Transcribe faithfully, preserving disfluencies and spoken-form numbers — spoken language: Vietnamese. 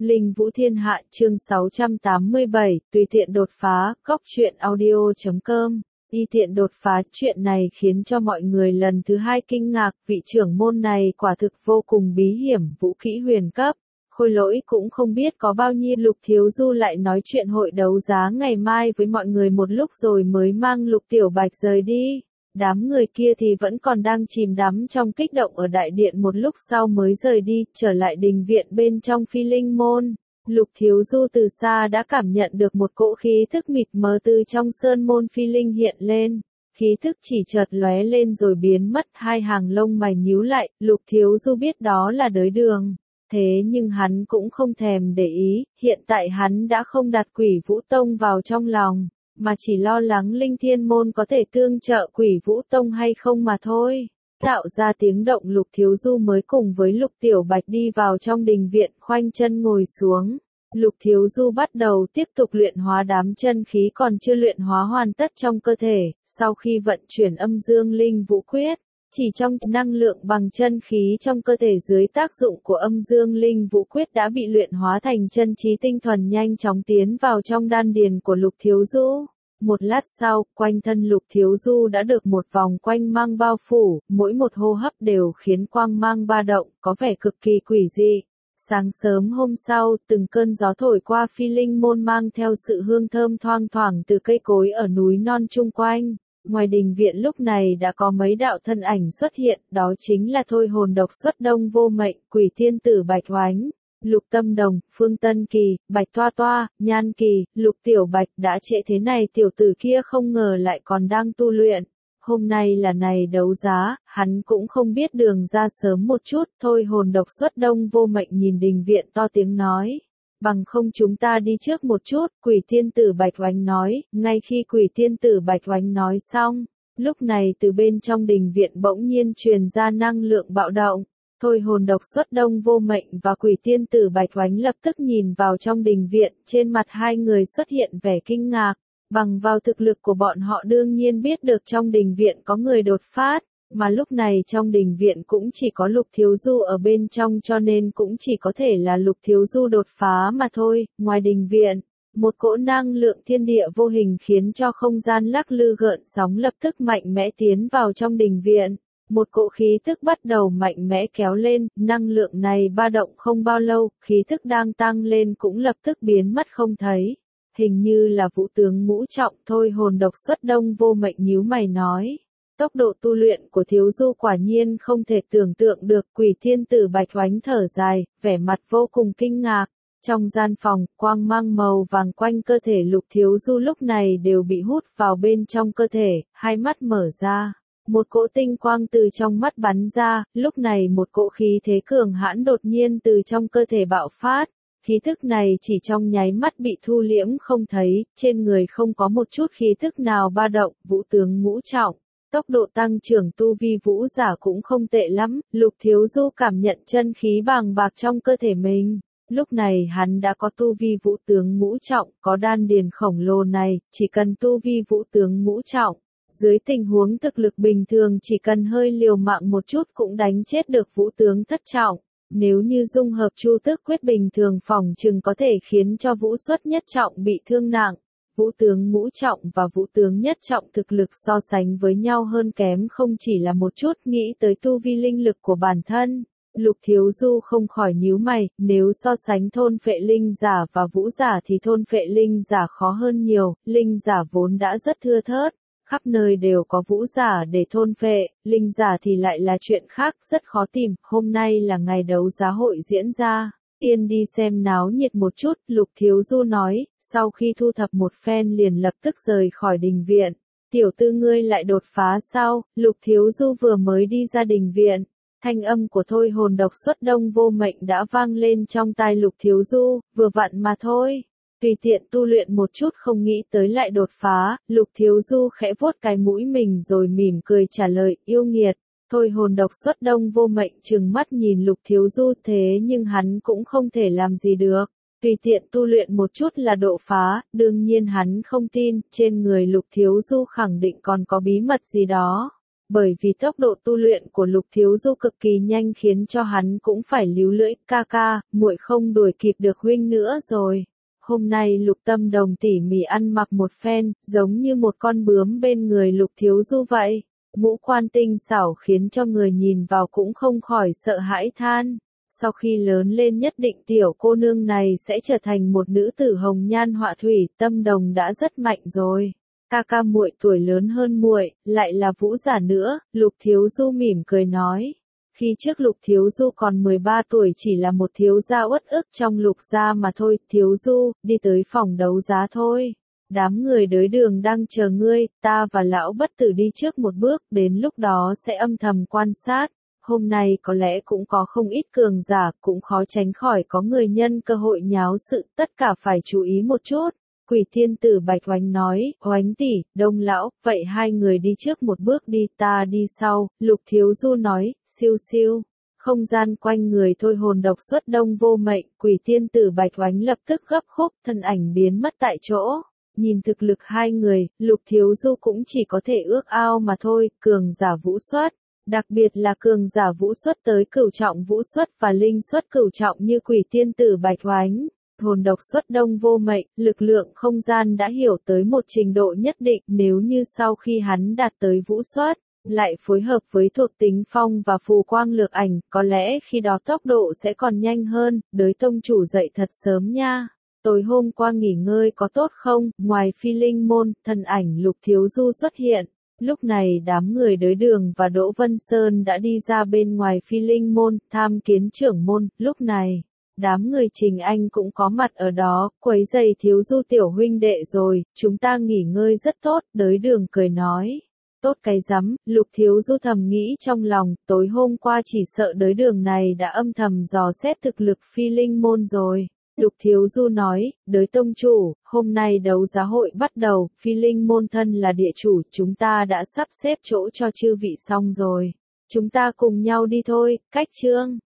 Linh Vũ Thiên Hạ chương sáu trăm tám mươi bảy, tùy tiện đột phá, góc truyện audio chấm com. Y tiện đột phá, chuyện này khiến cho mọi người lần thứ hai kinh ngạc, vị trưởng môn này quả thực vô cùng bí hiểm, vũ kỹ huyền cấp. Khôi Lỗi cũng không biết có bao nhiêu. Lục Thiếu Du lại nói chuyện hội đấu giá ngày mai với mọi người một lúc rồi mới mang Lục Tiểu Bạch rời đi. Đám người kia thì vẫn còn đang chìm đắm trong kích động ở đại điện, một lúc sau mới rời đi, trở lại đình viện bên trong Phi Linh môn. Lục Thiếu Du từ xa đã cảm nhận được một cỗ khí thức mịt mờ từ trong sơn môn Phi Linh hiện lên. Khí thức chỉ chợt lóe lên rồi biến mất, hai hàng lông mày nhíu lại, Lục Thiếu Du biết đó là đới đường. Thế nhưng hắn cũng không thèm để ý, hiện tại hắn đã không đặt Quỷ Vũ Tông vào trong lòng, mà chỉ lo lắng Linh Thiên Môn có thể tương trợ Quỷ Vũ Tông hay không mà thôi. Tạo ra tiếng động, Lục Thiếu Du mới cùng với Lục Tiểu Bạch đi vào trong đình viện, khoanh chân ngồi xuống. Lục Thiếu Du bắt đầu tiếp tục luyện hóa đám chân khí còn chưa luyện hóa hoàn tất trong cơ thể, sau khi vận chuyển âm dương linh vũ quyết. Chỉ trong năng lượng bằng chân khí trong cơ thể dưới tác dụng của âm dương linh vũ quyết đã bị luyện hóa thành chân trí tinh thuần, nhanh chóng tiến vào trong đan điền của Lục Thiếu Du. Một lát sau, quanh thân Lục Thiếu Du đã được một vòng quanh mang bao phủ, mỗi một hô hấp đều khiến quang mang ba động, có vẻ cực kỳ quỷ dị. Sáng sớm hôm sau, từng cơn gió thổi qua Phi Linh môn mang theo sự hương thơm thoang thoảng từ cây cối ở núi non chung quanh. Ngoài đình viện lúc này đã có mấy đạo thân ảnh xuất hiện, đó chính là Thôi Hồn Độc Xuất Đông Vô Mệnh, Quỷ Thiên Tử Bạch Oánh, Lục Tâm Đồng, Phương Tân Kỳ, Bạch Toa Toa, Nhan Kỳ, Lục Tiểu Bạch. Đã trễ thế này tiểu tử kia không ngờ lại còn đang tu luyện. Hôm nay là ngày đấu giá, hắn cũng không biết đường ra sớm một chút. Thôi Hồn Độc Xuất Đông Vô Mệnh nhìn đình viện to tiếng nói. Bằng không chúng ta đi trước một chút, Quỷ Thiên Tử Bạch Oánh nói. Ngay khi Quỷ Thiên Tử Bạch Oánh nói xong, lúc này từ bên trong đình viện bỗng nhiên truyền ra năng lượng bạo động. Thôi Hồn Độc Xuất Đông Vô Mệnh và Quỷ Thiên Tử Bạch Oánh lập tức nhìn vào trong đình viện, trên mặt hai người xuất hiện vẻ kinh ngạc. Bằng vào thực lực của bọn họ đương nhiên biết được trong đình viện có người đột phát, mà lúc này trong đình viện cũng chỉ có Lục Thiếu Du ở bên trong, cho nên cũng chỉ có thể là Lục Thiếu Du đột phá mà thôi. Ngoài đình viện, một cỗ năng lượng thiên địa vô hình khiến cho không gian lắc lư gợn sóng lập tức mạnh mẽ tiến vào trong đình viện. Một cỗ khí tức bắt đầu mạnh mẽ kéo lên, năng lượng này ba động không bao lâu, khí tức đang tăng lên cũng lập tức biến mất không thấy. Hình như là vũ tướng ngũ trọng. Thôi Hồn Độc Xuất Đông Vô Mệnh nhíu mày nói. Tốc độ tu luyện của Thiếu Du quả nhiên không thể tưởng tượng được. Quỷ Thiên Tử Bạch Oánh thở dài, vẻ mặt vô cùng kinh ngạc. Trong gian phòng, quang mang màu vàng quanh cơ thể Lục Thiếu Du lúc này đều bị hút vào bên trong cơ thể, hai mắt mở ra. Một cỗ tinh quang từ trong mắt bắn ra, lúc này một cỗ khí thế cường hãn đột nhiên từ trong cơ thể bạo phát. Khí thức này chỉ trong nháy mắt bị thu liễm không thấy, trên người không có một chút khí thức nào ba động. Vũ tướng ngũ trọng, tốc độ tăng trưởng tu vi vũ giả cũng không tệ lắm. Lục Thiếu Du cảm nhận chân khí bàng bạc trong cơ thể mình. Lúc này hắn đã có tu vi vũ tướng ngũ trọng, có đan điền khổng lồ này, chỉ cần tu vi vũ tướng ngũ trọng. Dưới tình huống thực lực bình thường chỉ cần hơi liều mạng một chút cũng đánh chết được vũ tướng thất trọng. Nếu như dung hợp chu tước quyết bình thường phòng chừng có thể khiến cho vũ xuất nhất trọng bị thương nặng. Vũ tướng ngũ trọng và vũ tướng nhất trọng thực lực so sánh với nhau hơn kém không chỉ là một chút. Nghĩ tới tu vi linh lực của bản thân, Lục Thiếu Du không khỏi nhíu mày. Nếu so sánh thôn phệ linh giả và vũ giả thì thôn phệ linh giả khó hơn nhiều. Linh giả vốn đã rất thưa thớt, khắp nơi đều có vũ giả để thôn phệ, linh giả thì lại là chuyện khác, rất khó tìm. Hôm nay là ngày đấu giá hội diễn ra, tiên đi xem náo nhiệt một chút. Lục Thiếu Du nói, sau khi thu thập một phen liền lập tức rời khỏi đình viện. Tiểu tư ngươi lại đột phá sao? Lục Thiếu Du vừa mới đi ra đình viện, thanh âm của Thôi Hồn Độc Xuất Đông Vô Mệnh đã vang lên trong tai Lục Thiếu Du. Vừa vặn mà thôi, tùy tiện tu luyện một chút không nghĩ tới lại đột phá. Lục Thiếu Du khẽ vuốt cái mũi mình rồi mỉm cười trả lời. Yêu nghiệt. Thôi Hồn Độc Xuất Đông Vô Mệnh trừng mắt nhìn Lục Thiếu Du, thế nhưng hắn cũng không thể làm gì được. Tùy tiện tu luyện một chút là độ phá, đương nhiên hắn không tin, trên người Lục Thiếu Du khẳng định còn có bí mật gì đó. Bởi vì tốc độ tu luyện của Lục Thiếu Du cực kỳ nhanh khiến cho hắn cũng phải líu lưỡi, ca ca, muội không đuổi kịp được huynh nữa rồi. Hôm nay Lục Tâm Đồng tỉ mỉ ăn mặc một phen, giống như một con bướm bên người Lục Thiếu Du vậy. Ngũ quan tinh xảo khiến cho người nhìn vào cũng không khỏi sợ hãi than. Sau khi lớn lên nhất định tiểu cô nương này sẽ trở thành một nữ tử hồng nhan họa thủy, Tâm Đồng đã rất mạnh rồi. Ca ca muội tuổi lớn hơn muội, lại là vũ giả nữa, Lục Thiếu Du mỉm cười nói. Khi trước Lục Thiếu Du còn mười ba tuổi chỉ là một thiếu gia uất ức trong Lục gia mà thôi, Thiếu Du, đi tới phòng đấu giá thôi. Đám người đới đường đang chờ ngươi, ta và lão bất tử đi trước một bước, đến lúc đó sẽ âm thầm quan sát. Hôm nay có lẽ cũng có không ít cường giả, cũng khó tránh khỏi có người nhân cơ hội nháo sự, tất cả phải chú ý một chút. Quỷ thiên tử Bạch Oánh nói, Oánh tỷ, Đông lão, vậy hai người đi trước một bước đi, ta đi sau. Lục Thiếu Du nói, siêu siêu. Không gian quanh người thôi hồn độc xuất đông vô mệnh, quỷ thiên tử Bạch Oánh lập tức gấp khúc, thân ảnh biến mất tại chỗ. Nhìn thực lực hai người, Lục Thiếu Du cũng chỉ có thể ước ao mà thôi, cường giả vũ xuất. Đặc biệt là cường giả vũ xuất tới cửu trọng vũ xuất và linh xuất cửu trọng như quỷ thiên tử Bạch Oánh. Hồn độc xuất đông vô mệnh, lực lượng không gian đã hiểu tới một trình độ nhất định, nếu như sau khi hắn đạt tới vũ xuất, lại phối hợp với thuộc tính phong và phù quang lược ảnh, có lẽ khi đó tốc độ sẽ còn nhanh hơn. Đới tông chủ dậy thật sớm nha. Tối hôm qua nghỉ ngơi có tốt không? Ngoài Phi Linh môn, thân ảnh Lục Thiếu Du xuất hiện. Lúc này đám người đới đường và Đỗ Vân Sơn đã đi ra bên ngoài Phi Linh môn, tham kiến trưởng môn. Lúc này, đám người Trình Anh cũng có mặt ở đó, quấy giày Thiếu Du tiểu huynh đệ rồi, chúng ta nghỉ ngơi rất tốt, đới đường cười nói. Tốt cái rắm, Lục Thiếu Du thầm nghĩ trong lòng, tối hôm qua chỉ sợ đới đường này đã âm thầm dò xét thực lực Phi Linh môn rồi. Lục Thiếu Du nói, đới tông chủ, hôm nay đấu giá hội bắt đầu, Phi Linh môn thân là địa chủ, chúng ta đã sắp xếp chỗ cho chư vị xong rồi. Chúng ta cùng nhau đi thôi, cách chương.